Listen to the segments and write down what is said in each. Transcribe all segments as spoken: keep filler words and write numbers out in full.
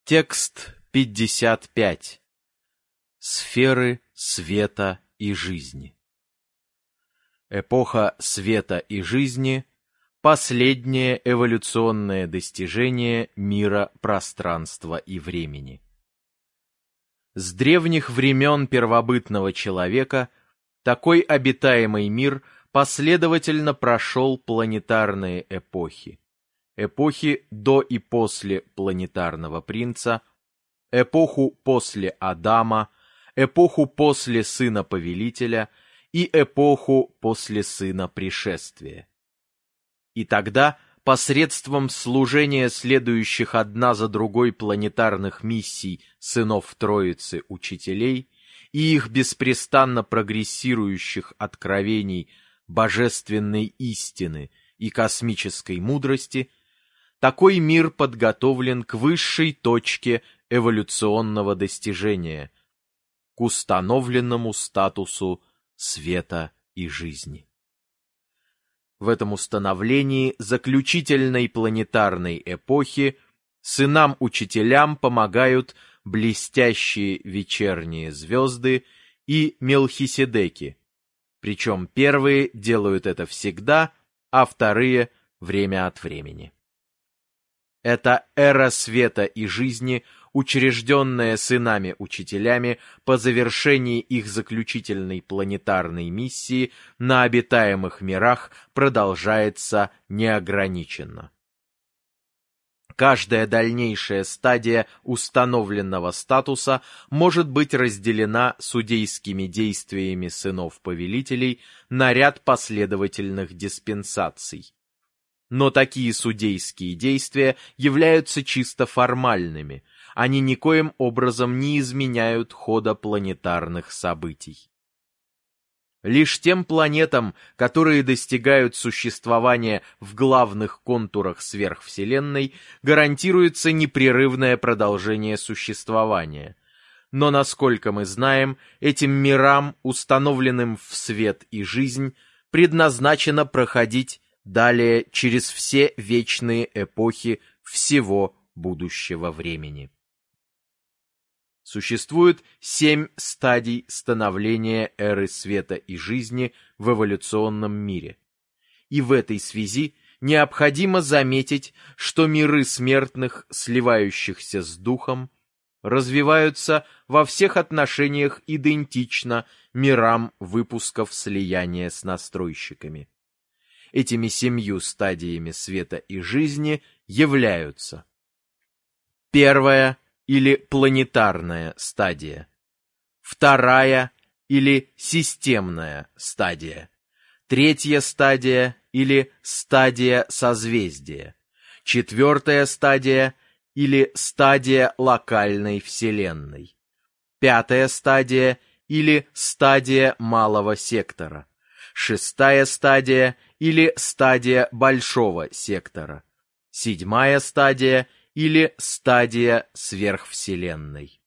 Текст пятьдесят пять. Сферы света и жизни. Эпоха света и жизни – последнее эволюционное достижение мира, пространства и времени. С древних времен первобытного человека такой обитаемый мир последовательно прошел планетарные эпохи. Эпохи до и после планетарного принца, эпоху после Адама, эпоху после Сына Повелителя и эпоху после Сына Пришествия. И тогда, посредством служения следующих одна за другой планетарных миссий сынов Троицы Учителей и их беспрестанно прогрессирующих откровений божественной истины и космической мудрости, такой мир подготовлен к высшей точке эволюционного достижения, к установленному статусу света и жизни. В этом установлении заключительной планетарной эпохи сынам-учителям помогают блестящие вечерние звезды и Мелхиседеки, причем первые делают это всегда, а вторые — время от времени. Это эра света и жизни, учрежденная сынами-учителями по завершении их заключительной планетарной миссии на обитаемых мирах, продолжается неограниченно. Каждая дальнейшая стадия установленного статуса может быть разделена судейскими действиями сынов-повелителей на ряд последовательных диспенсаций. Но такие судейские действия являются чисто формальными, они никоим образом не изменяют хода планетарных событий. Лишь тем планетам, которые достигают существования в главных контурах сверхвселенной, гарантируется непрерывное продолжение существования. Но, насколько мы знаем, этим мирам, установленным в свет и жизнь, предназначено проходить далее через все вечные эпохи всего будущего времени. Существует семь стадий становления эры света и жизни в эволюционном мире. И в этой связи необходимо заметить, что миры смертных, сливающихся с духом, развиваются во всех отношениях идентично мирам выпусков слияния с настройщиками. Этими семью стадиями света и жизни являются: первая или планетарная стадия, вторая или системная стадия, третья стадия или стадия созвездия, четвертая стадия или стадия локальной вселенной, пятая стадия или стадия малого сектора, шестая стадия или стадия большого сектора, седьмая стадия или стадия сверхвселенной.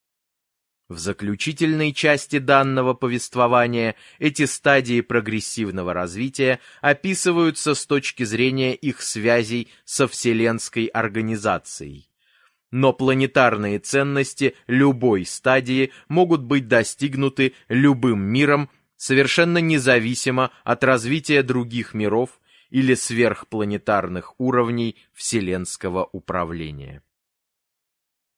В заключительной части данного повествования эти стадии прогрессивного развития описываются с точки зрения их связей со вселенской организацией. Но планетарные ценности любой стадии могут быть достигнуты любым миром, совершенно независимо от развития других миров или сверхпланетарных уровней вселенского управления.